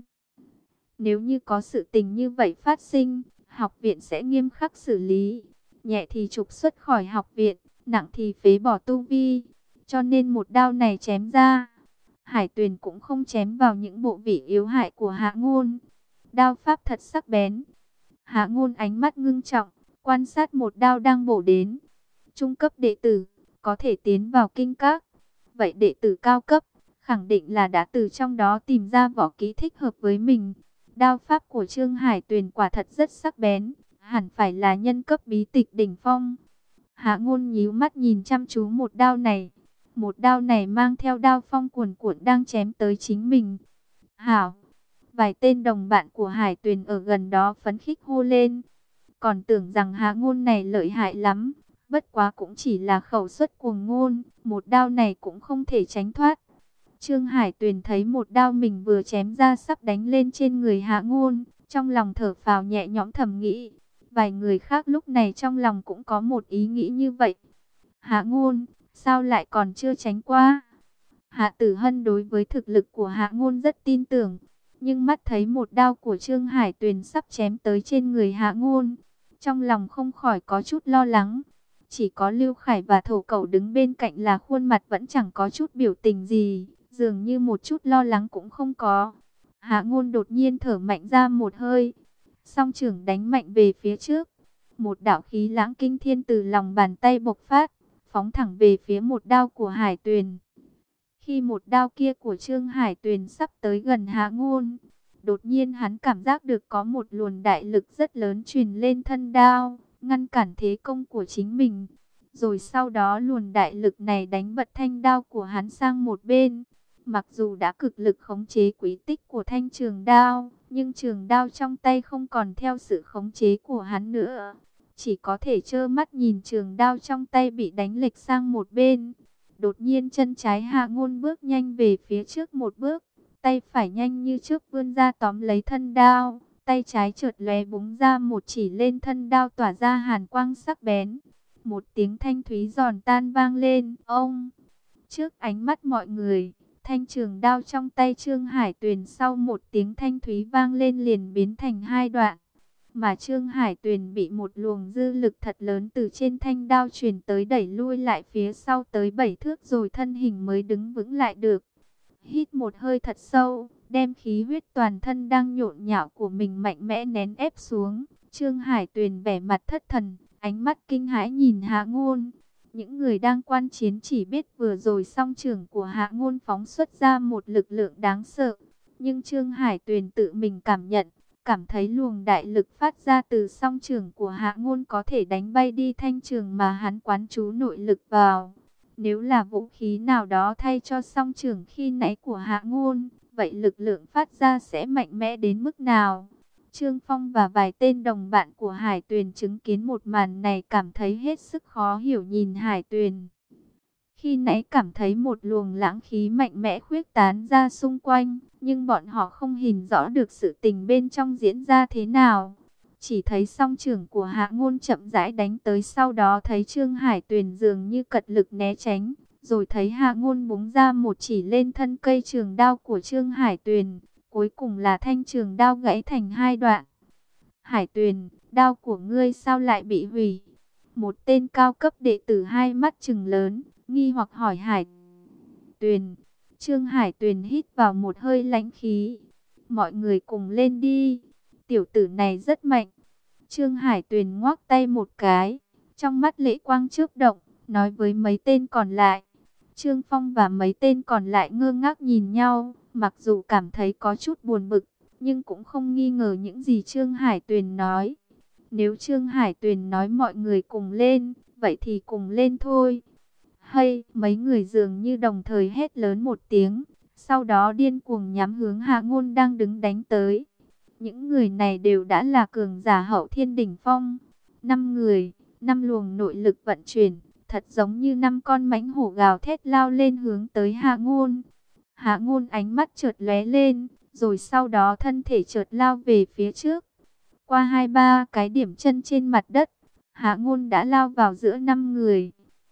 Nếu như có sự tình như vậy phát sinh, học viện sẽ nghiêm khắc xử lý, nhẹ thì trục xuất khỏi học viện, nặng thì phế bỏ tu vi. Cho nên một đao này chém ra, Hải Tuyền cũng không chém vào những bộ vị yếu hại của Hạ Ngôn. Đao pháp thật sắc bén. Hạ Ngôn ánh mắt ngưng trọng, quan sát một đao đang bổ đến. Trung cấp đệ tử, có thể tiến vào kinh các. Vậy đệ tử cao cấp, khẳng định là đã từ trong đó tìm ra võ kỹ thích hợp với mình. Đao pháp của Trương Hải Tuyền quả thật rất sắc bén, hẳn phải là nhân cấp bí tịch đỉnh phong. Hạ Ngôn nhíu mắt nhìn chăm chú một đao này. Một đao này mang theo đao phong cuồn cuộn đang chém tới chính mình. Hảo! Vài tên đồng bạn của Hải Tuyền ở gần đó phấn khích hô lên. Còn tưởng rằng Hạ Ngôn này lợi hại lắm. Bất quá cũng chỉ là khẩu suất cuồng ngôn. Một đao này cũng không thể tránh thoát. Trương Hải Tuyền thấy một đao mình vừa chém ra sắp đánh lên trên người Hạ Ngôn. Trong lòng thở phào nhẹ nhõm thầm nghĩ. Vài người khác lúc này trong lòng cũng có một ý nghĩ như vậy. Hạ Ngôn, sao lại còn chưa tránh qua? Hạ Tử Hân đối với thực lực của Hạ Ngôn rất tin tưởng, nhưng mắt thấy một đao của Trương Hải Tuyền sắp chém tới trên người Hạ Ngôn, trong lòng không khỏi có chút lo lắng. Chỉ có Lưu Khải và Thổ Cẩu đứng bên cạnh là khuôn mặt vẫn chẳng có chút biểu tình gì, dường như một chút lo lắng cũng không có. Hạ Ngôn đột nhiên thở mạnh ra một hơi, song trưởng đánh mạnh về phía trước. Một đạo khí lãng kinh thiên từ lòng bàn tay bộc phát, phóng thẳng về phía một đao của Hải Tuyền. Khi một đao kia của Trương Hải Tuyền sắp tới gần Hạ Ngôn, đột nhiên hắn cảm giác được có một luồng đại lực rất lớn truyền lên thân đao, ngăn cản thế công của chính mình. Rồi sau đó luồng đại lực này đánh bật thanh đao của hắn sang một bên. Mặc dù đã cực lực khống chế quỹ tích của thanh trường đao, nhưng trường đao trong tay không còn theo sự khống chế của hắn nữa. Chỉ có thể trơ mắt nhìn trường đao trong tay bị đánh lệch sang một bên. Đột nhiên chân trái Hạ Ngôn bước nhanh về phía trước một bước, tay phải nhanh như trước vươn ra tóm lấy thân đao, tay trái chợt lóe búng ra một chỉ lên thân đao tỏa ra hàn quang sắc bén. Một tiếng thanh thúy giòn tan vang lên, ông. Trước ánh mắt mọi người, thanh trường đao trong tay Trương Hải Tuyền sau một tiếng thanh thúy vang lên liền biến thành hai đoạn. Mà Trương Hải Tuyền bị một luồng dư lực thật lớn từ trên thanh đao truyền tới đẩy lui lại phía sau tới 7 thước rồi thân hình mới đứng vững lại được. Hít một hơi thật sâu, đem khí huyết toàn thân đang nhộn nhạo của mình mạnh mẽ nén ép xuống. Trương Hải Tuyền vẻ mặt thất thần, ánh mắt kinh hãi nhìn Hạ Ngôn. Những người đang quan chiến chỉ biết vừa rồi song trưởng của Hạ Ngôn phóng xuất ra một lực lượng đáng sợ. Nhưng Trương Hải Tuyền tự mình cảm thấy luồng đại lực phát ra từ song trưởng của Hạ Ngôn có thể đánh bay đi thanh trường mà hắn quán trú nội lực vào. Nếu là vũ khí nào đó thay cho song trưởng khi nãy của Hạ Ngôn, vậy lực lượng phát ra sẽ mạnh mẽ đến mức nào? Trương Phong và vài tên đồng bạn của Hải Tuyền chứng kiến một màn này cảm thấy hết sức khó hiểu nhìn Hải Tuyền. Khi nãy cảm thấy một luồng lãng khí mạnh mẽ khuếch tán ra xung quanh, nhưng bọn họ không hình rõ được sự tình bên trong diễn ra thế nào. Chỉ thấy song trưởng của Hạ Ngôn chậm rãi đánh tới, sau đó thấy Trương Hải Tuyền dường như cật lực né tránh, rồi thấy Hạ Ngôn búng ra một chỉ lên thân cây trường đao của Trương Hải Tuyền, cuối cùng là thanh trường đao gãy thành hai đoạn. Hải Tuyền, đao của ngươi sao lại bị hủy? Một tên cao cấp đệ tử hai mắt trừng lớn, nghi hoặc hỏi Hải Tuyền. Trương Hải Tuyền hít vào một hơi lãnh khí. Mọi người cùng lên đi. Tiểu tử này rất mạnh. Trương Hải Tuyền ngoác tay một cái. Trong mắt lệ quang chớp động, nói với mấy tên còn lại. Trương Phong và mấy tên còn lại ngơ ngác nhìn nhau. Mặc dù cảm thấy có chút buồn bực, nhưng cũng không nghi ngờ những gì Trương Hải Tuyền nói. Nếu Trương Hải Tuyền nói mọi người cùng lên, vậy thì cùng lên thôi. Hay, mấy người dường như đồng thời hét lớn một tiếng, sau đó điên cuồng nhắm hướng Hạ Ngôn đang đứng đánh tới. Những người này đều đã là cường giả hậu thiên đỉnh phong. 5 người, 5 luồng nội lực vận chuyển, thật giống như 5 con mãnh hổ gào thét lao lên hướng tới Hạ Ngôn. Hạ Ngôn ánh mắt chợt lóe lên, rồi sau đó thân thể chợt lao về phía trước. Qua 2-3 cái điểm chân trên mặt đất, Hạ Ngôn đã lao vào giữa 5 người.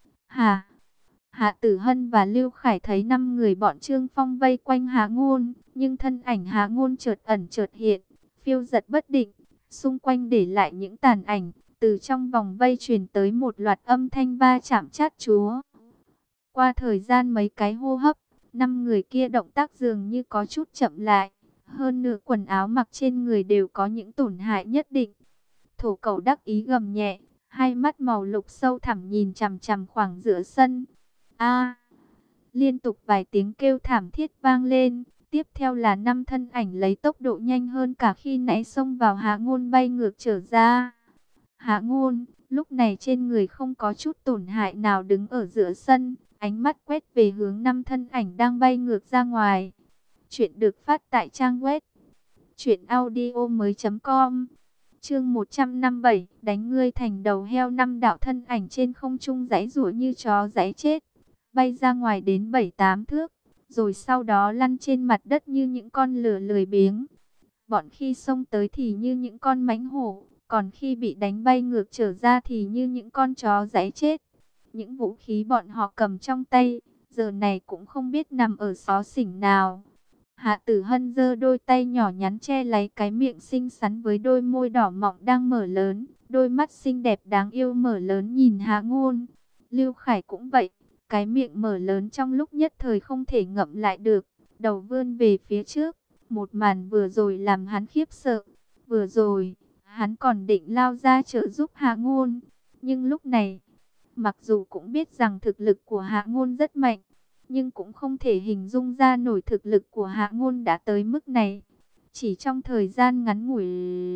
Hạ Tử Hân và Lưu Khải thấy 5 người bọn Trương Phong vây quanh Hạ Ngôn, nhưng thân ảnh Hạ Ngôn chợt ẩn chợt hiện, phiêu dật bất định, xung quanh để lại những tàn ảnh, từ trong vòng vây truyền tới một loạt âm thanh va chạm chát chúa. Qua thời gian mấy cái hô hấp, 5 người kia động tác dường như có chút chậm lại, hơn nữa quần áo mặc trên người đều có những tổn hại nhất định. Thổ Cẩu đắc ý gầm nhẹ, hai mắt màu lục sâu thẳm nhìn chằm chằm khoảng giữa sân. Liên tục vài tiếng kêu thảm thiết vang lên, tiếp theo là 5 thân ảnh lấy tốc độ nhanh hơn cả khi nãy xông vào Hạ Ngôn bay ngược trở ra. Hạ Ngôn, lúc này trên người không có chút tổn hại nào đứng ở giữa sân, ánh mắt quét về hướng 5 thân ảnh đang bay ngược ra ngoài. Chuyện được phát tại trang web truyệnaudiomoi.com. Chương 157, đánh ngươi thành đầu heo. 5 đạo thân ảnh trên không trung giãy giụa như chó giãy chết, bay ra ngoài đến 7-8 thước, rồi sau đó lăn trên mặt đất như những con lừa lười biếng. Bọn khi xông tới thì như những con mãnh hổ, còn khi bị đánh bay ngược trở ra thì như những con chó giãy chết. Những vũ khí bọn họ cầm trong tay, giờ này cũng không biết nằm ở xó xỉnh nào. Hạ Tử Hân giơ đôi tay nhỏ nhắn che lấy cái miệng xinh xắn với đôi môi đỏ mọng đang mở lớn, đôi mắt xinh đẹp đáng yêu mở lớn nhìn Hạ Ngôn. Lưu Khải cũng vậy, cái miệng mở lớn trong lúc nhất thời không thể ngậm lại được, đầu vươn về phía trước. Một màn vừa rồi làm hắn khiếp sợ. Vừa rồi, hắn còn định lao ra trợ giúp Hạ Ngôn, nhưng lúc này, mặc dù cũng biết rằng thực lực của Hạ Ngôn rất mạnh, nhưng cũng không thể hình dung ra nổi thực lực của Hạ Ngôn đã tới mức này. Chỉ trong thời gian ngắn ngủi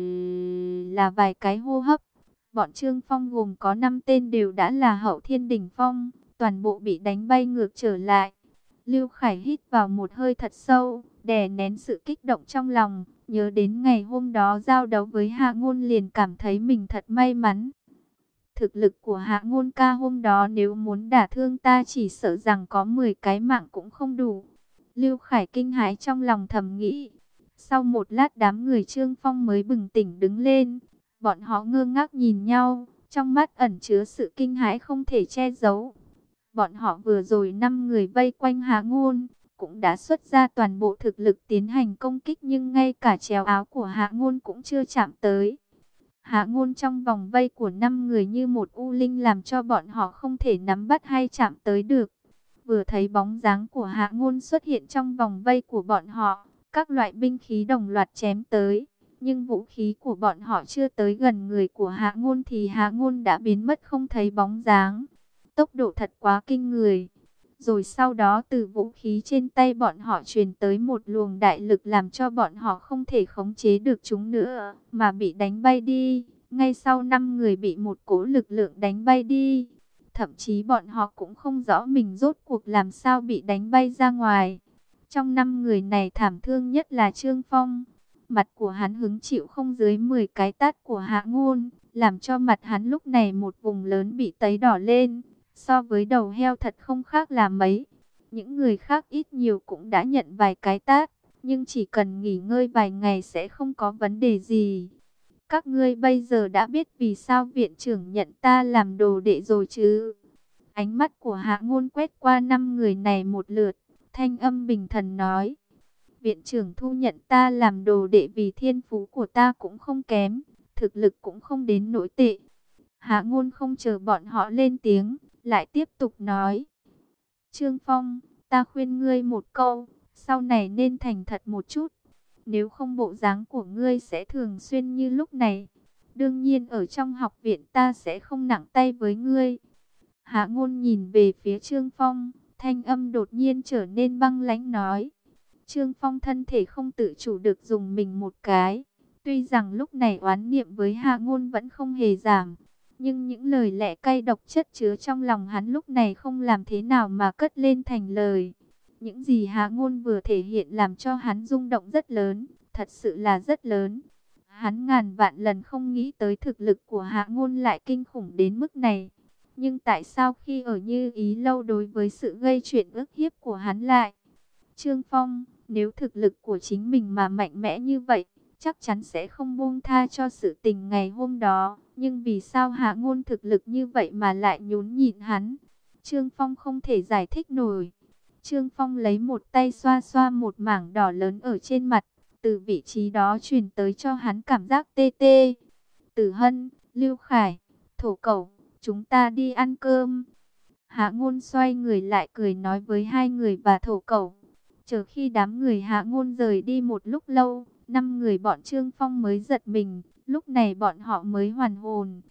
là vài cái hô hấp, bọn Trương Phong gồm có 5 tên đều đã là hậu thiên đỉnh phong, toàn bộ bị đánh bay ngược trở lại. Lưu Khải hít vào một hơi thật sâu, đè nén sự kích động trong lòng, nhớ đến ngày hôm đó giao đấu với Hạ Ngôn liền cảm thấy mình thật may mắn. Thực lực của Hạ Ngôn ca hôm đó nếu muốn đả thương ta chỉ sợ rằng có 10 cái mạng cũng không đủ. Lưu Khải kinh hãi trong lòng thầm nghĩ. Sau một lát đám người Trương Phong mới bừng tỉnh đứng lên. Bọn họ ngơ ngác nhìn nhau, trong mắt ẩn chứa sự kinh hãi không thể che giấu. Bọn họ vừa rồi 5 người vây quanh Hạ Ngôn, cũng đã xuất ra toàn bộ thực lực tiến hành công kích nhưng ngay cả chéo áo của Hạ Ngôn cũng chưa chạm tới. Hạ Ngôn trong vòng vây của 5 người như một u linh làm cho bọn họ không thể nắm bắt hay chạm tới được. Vừa thấy bóng dáng của Hạ Ngôn xuất hiện trong vòng vây của bọn họ, các loại binh khí đồng loạt chém tới. Nhưng vũ khí của bọn họ chưa tới gần người của Hạ Ngôn thì Hạ Ngôn đã biến mất không thấy bóng dáng. Tốc độ thật quá kinh người. Rồi sau đó từ vũ khí trên tay bọn họ truyền tới một luồng đại lực làm cho bọn họ không thể khống chế được chúng nữa, mà bị đánh bay đi. Ngay sau 5 người bị một cỗ lực lượng đánh bay đi. Thậm chí bọn họ cũng không rõ mình rốt cuộc làm sao bị đánh bay ra ngoài. Trong 5 người này thảm thương nhất là Trương Phong. Mặt của hắn hứng chịu không dưới 10 cái tát của Hạ Ngôn, làm cho mặt hắn lúc này một vùng lớn bị tấy đỏ lên. So với đầu heo thật không khác là mấy. Những người khác ít nhiều cũng đã nhận vài cái tát, nhưng chỉ cần nghỉ ngơi vài ngày sẽ không có vấn đề gì. Các ngươi bây giờ đã biết vì sao viện trưởng nhận ta làm đồ đệ rồi chứ? Ánh mắt của Hạ Ngôn quét qua 5 người này một lượt, thanh âm bình thần nói. Viện trưởng thu nhận ta làm đồ đệ vì thiên phú của ta cũng không kém, thực lực cũng không đến nỗi tệ. Hạ Ngôn không chờ bọn họ lên tiếng, lại tiếp tục nói. Trương Phong, ta khuyên ngươi một câu, sau này nên thành thật một chút. Nếu không bộ dáng của ngươi sẽ thường xuyên như lúc này. Đương nhiên ở trong học viện ta sẽ không nặng tay với ngươi. Hạ Ngôn nhìn về phía Trương Phong, thanh âm đột nhiên trở nên băng lãnh nói. Trương Phong thân thể không tự chủ được dùng mình một cái. Tuy rằng lúc này oán niệm với Hạ Ngôn vẫn không hề giảm, nhưng những lời lẽ cay độc chất chứa trong lòng hắn lúc này không làm thế nào mà cất lên thành lời. Những gì Hạ Ngôn vừa thể hiện làm cho hắn rung động rất lớn, thật sự là rất lớn. Hắn ngàn vạn lần không nghĩ tới thực lực của Hạ Ngôn lại kinh khủng đến mức này. Nhưng tại sao khi ở Như Ý lâu đối với sự gây chuyện ức hiếp của hắn lại? Trương Phong, nếu thực lực của chính mình mà mạnh mẽ như vậy, chắc chắn sẽ không buông tha cho sự tình ngày hôm đó. Nhưng vì sao Hạ Ngôn thực lực như vậy mà lại nhún nhịn hắn? Trương Phong không thể giải thích nổi. Trương Phong lấy một tay xoa xoa một mảng đỏ lớn ở trên mặt. Từ vị trí đó truyền tới cho hắn cảm giác tê tê. Tử Hân, Lưu Khải, Thổ Cẩu, chúng ta đi ăn cơm. Hạ Ngôn xoay người lại cười nói với hai người và Thổ Cẩu. Chờ khi đám người Hạ Ngôn rời đi một lúc lâu, 5 người bọn Trương Phong mới giật mình. Lúc này bọn họ mới hoàn hồn.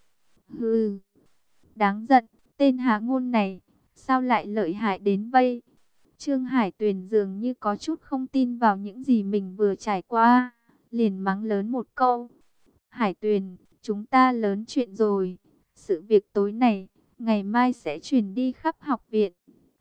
Hừ, đáng giận, tên Hạ Ngôn này, sao lại lợi hại đến vây? Trương Hải Tuyền dường như có chút không tin vào những gì mình vừa trải qua, liền mắng lớn một câu. Hải Tuyền, chúng ta lớn chuyện rồi. Sự việc tối này, ngày mai sẽ truyền đi khắp học viện.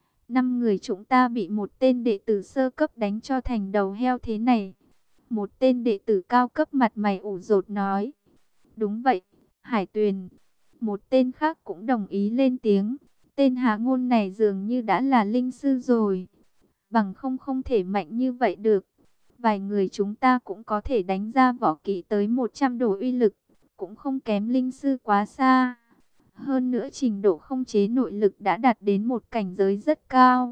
5 người chúng ta bị một tên đệ tử sơ cấp đánh cho thành đầu heo thế này. Một tên đệ tử cao cấp mặt mày ủ rột nói. Đúng vậy, Hải Tuyền. Một tên khác cũng đồng ý lên tiếng. Tên Hạ Ngôn này dường như đã là linh sư rồi. Bằng không thể mạnh như vậy được. Vài người chúng ta cũng có thể đánh ra võ kỹ tới 100 độ uy lực. Cũng không kém linh sư quá xa. Hơn nữa trình độ không chế nội lực đã đạt đến một cảnh giới rất cao.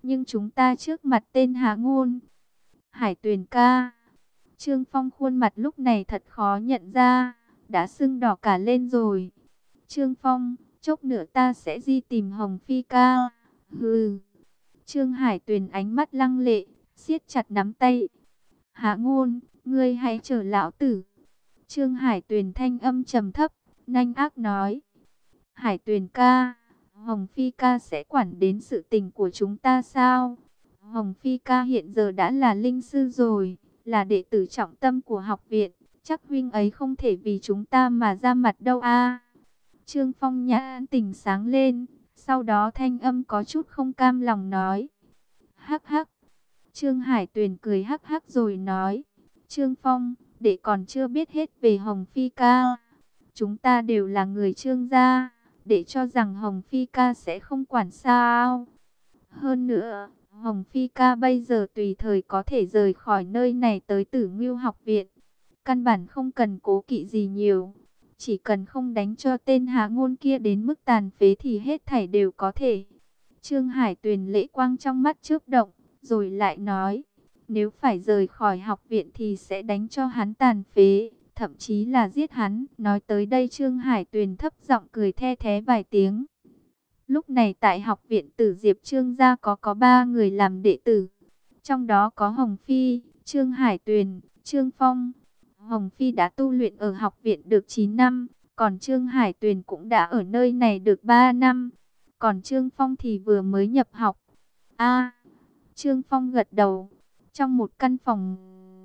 nhưng chúng ta trước mặt tên Hạ Ngôn. Hải Tuyền ca. Trương Phong khuôn mặt lúc này thật khó nhận ra, đã sưng đỏ cả lên rồi. Trương Phong, chốc nữa ta sẽ đi tìm Hồng Phi ca. Hừ. Trương Hải Tuyền ánh mắt lăng lệ, siết chặt nắm tay. Hạ Ngôn, ngươi hãy chờ lão tử. Trương Hải Tuyền thanh âm trầm thấp, nhanh ác nói. Hải Tuyền ca, Hồng Phi ca sẽ quản đến sự tình của chúng ta sao? Hồng Phi ca hiện giờ đã là linh sư rồi, là đệ tử trọng tâm của học viện. Chắc huynh ấy không thể vì chúng ta mà ra mặt đâu a. Trương Phong nhãn tình sáng lên, sau đó thanh âm có chút không cam lòng nói. Hắc hắc. Trương Hải Tuyền cười hắc hắc rồi nói. Trương Phong, đệ còn chưa biết hết về Hồng Phi ca. Chúng ta đều là người Trương gia, để cho rằng Hồng Phi ca sẽ không quản sao. Hơn nữa, Hồng Phi ca bây giờ tùy thời có thể rời khỏi nơi này tới Tử Ngưu học viện. Căn bản không cần cố kỵ gì nhiều. Chỉ cần không đánh cho tên Hạ Ngôn kia đến mức tàn phế thì hết thảy đều có thể. Trương Hải Tuyền lệ quang trong mắt chớp động, rồi lại nói. Nếu phải rời khỏi học viện thì sẽ đánh cho hắn tàn phế, thậm chí là giết hắn. Nói tới đây Trương Hải Tuyền thấp giọng cười the thé vài tiếng. Lúc này tại học viện Tử Diệp Trương gia có 3 người làm đệ tử. Trong đó có Hồng Phi, Trương Hải Tuyền, Trương Phong. Hồng Phi đã tu luyện ở học viện được 9 năm, còn Trương Hải Tuyền cũng đã ở nơi này được 3 năm. Còn Trương Phong thì vừa mới nhập học. Trương Phong gật đầu. Trong một căn phòng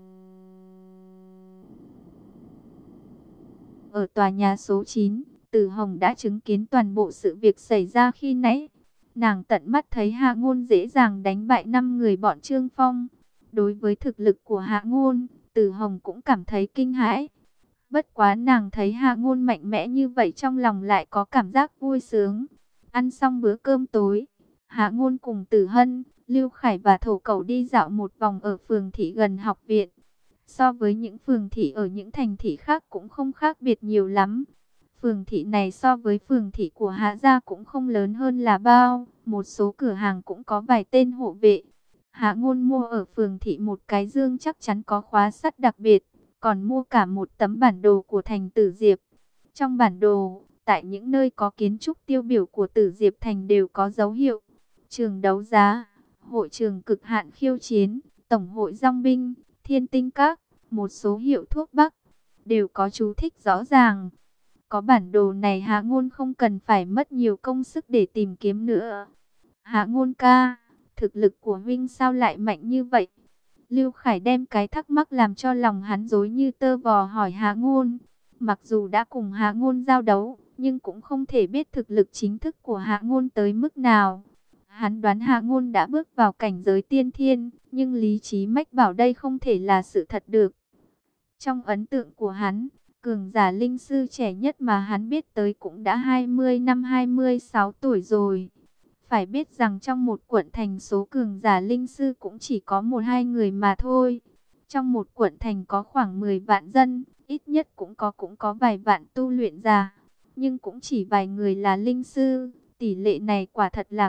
ở tòa nhà số 9, Tử Hồng đã chứng kiến toàn bộ sự việc xảy ra khi nãy. Nàng tận mắt thấy Hạ Ngôn dễ dàng đánh bại 5 người bọn Trương Phong. Đối với thực lực của Hạ Ngôn, Tử Hồng cũng cảm thấy kinh hãi. Bất quá nàng thấy Hạ Ngôn mạnh mẽ như vậy trong lòng lại có cảm giác vui sướng. Ăn xong bữa cơm tối, Hạ Ngôn cùng Tử Hân, Lưu Khải và Thổ Cẩu đi dạo một vòng ở phường thị gần học viện. So với những phường thị ở những thành thị khác cũng không khác biệt nhiều lắm. Phường thị này so với phường thị của Hạ gia cũng không lớn hơn là bao. Một số cửa hàng cũng có vài tên hộ vệ. Hạ Ngôn mua ở phường thị một cái dương chắc chắn có khóa sắt đặc biệt. Còn mua cả một tấm bản đồ của thành Tử Diệp. Trong bản đồ, tại những nơi có kiến trúc tiêu biểu của Tử Diệp thành đều có dấu hiệu. Trường đấu giá, hội trường cực hạn khiêu chiến, tổng hội dòng binh, thiên tinh các, một số hiệu thuốc bắc, đều có chú thích rõ ràng. Có bản đồ này Hạ Ngôn không cần phải mất nhiều công sức để tìm kiếm nữa. Hạ Ngôn ca, thực lực của huynh sao lại mạnh như vậy? Lưu Khải đem cái thắc mắc làm cho lòng hắn rối như tơ vò hỏi Hạ Ngôn. Mặc dù đã cùng Hạ Ngôn giao đấu, nhưng cũng không thể biết thực lực chính thức của Hạ Ngôn tới mức nào. Hắn đoán Hạ Ngôn đã bước vào cảnh giới tiên thiên, nhưng lý trí mách bảo đây không thể là sự thật được. Trong ấn tượng của hắn, cường giả linh sư trẻ nhất mà hắn biết tới cũng đã 20 năm 26 tuổi rồi. Phải biết rằng trong một quận thành số cường giả linh sư cũng chỉ có 1-2 người mà thôi. Trong một quận thành có khoảng 10 vạn dân, ít nhất cũng có vài vạn tu luyện giả. Nhưng cũng chỉ vài người là linh sư, tỷ lệ này quả thật là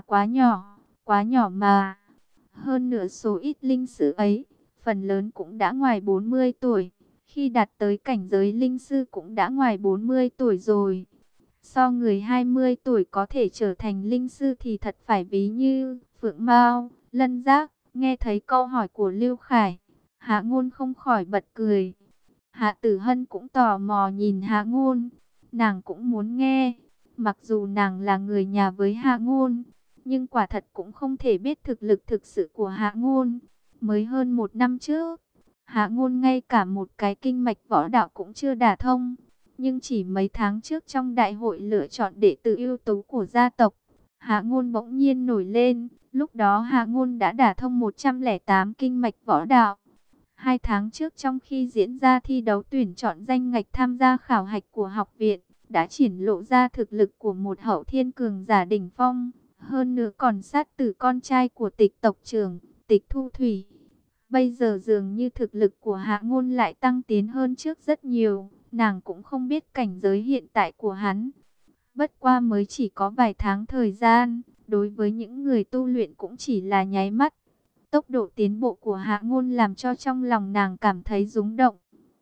quá nhỏ mà. Hơn nửa số ít linh sư ấy, phần lớn cũng đã ngoài 40 tuổi. Khi đạt tới cảnh giới linh sư cũng đã ngoài 40 tuổi rồi. So người 20 tuổi có thể trở thành linh sư thì thật phải ví như Phượng Mao, Lân Giác. Nghe thấy câu hỏi của Lưu Khải, Hạ Ngôn không khỏi bật cười. Hạ Tử Hân cũng tò mò nhìn Hạ Ngôn. Nàng cũng muốn nghe. Mặc dù nàng là người nhà với Hạ Ngôn, nhưng quả thật cũng không thể biết thực lực thực sự của Hạ Ngôn. Mới hơn 1 năm trước, Hạ Ngôn ngay cả một cái kinh mạch võ đạo cũng chưa đả thông. Nhưng chỉ mấy tháng trước trong đại hội lựa chọn đệ tử ưu tú của gia tộc, Hạ Ngôn bỗng nhiên nổi lên. Lúc đó Hạ Ngôn đã đả thông 108 kinh mạch võ đạo. 2 tháng trước trong khi diễn ra thi đấu tuyển chọn danh ngạch tham gia khảo hạch của học viện, đã triển lộ ra thực lực của một hậu thiên cường giả đỉnh phong. Hơn nữa còn sát tử con trai của Tịch tộc trưởng, Tịch Thu Thủy. Bây giờ dường như thực lực của Hạ Ngôn lại tăng tiến hơn trước rất nhiều. Nàng cũng không biết cảnh giới hiện tại của hắn. Bất qua mới chỉ có vài tháng thời gian, đối với những người tu luyện cũng chỉ là nháy mắt. Tốc độ tiến bộ của Hạ Ngôn làm cho trong lòng nàng cảm thấy rung động.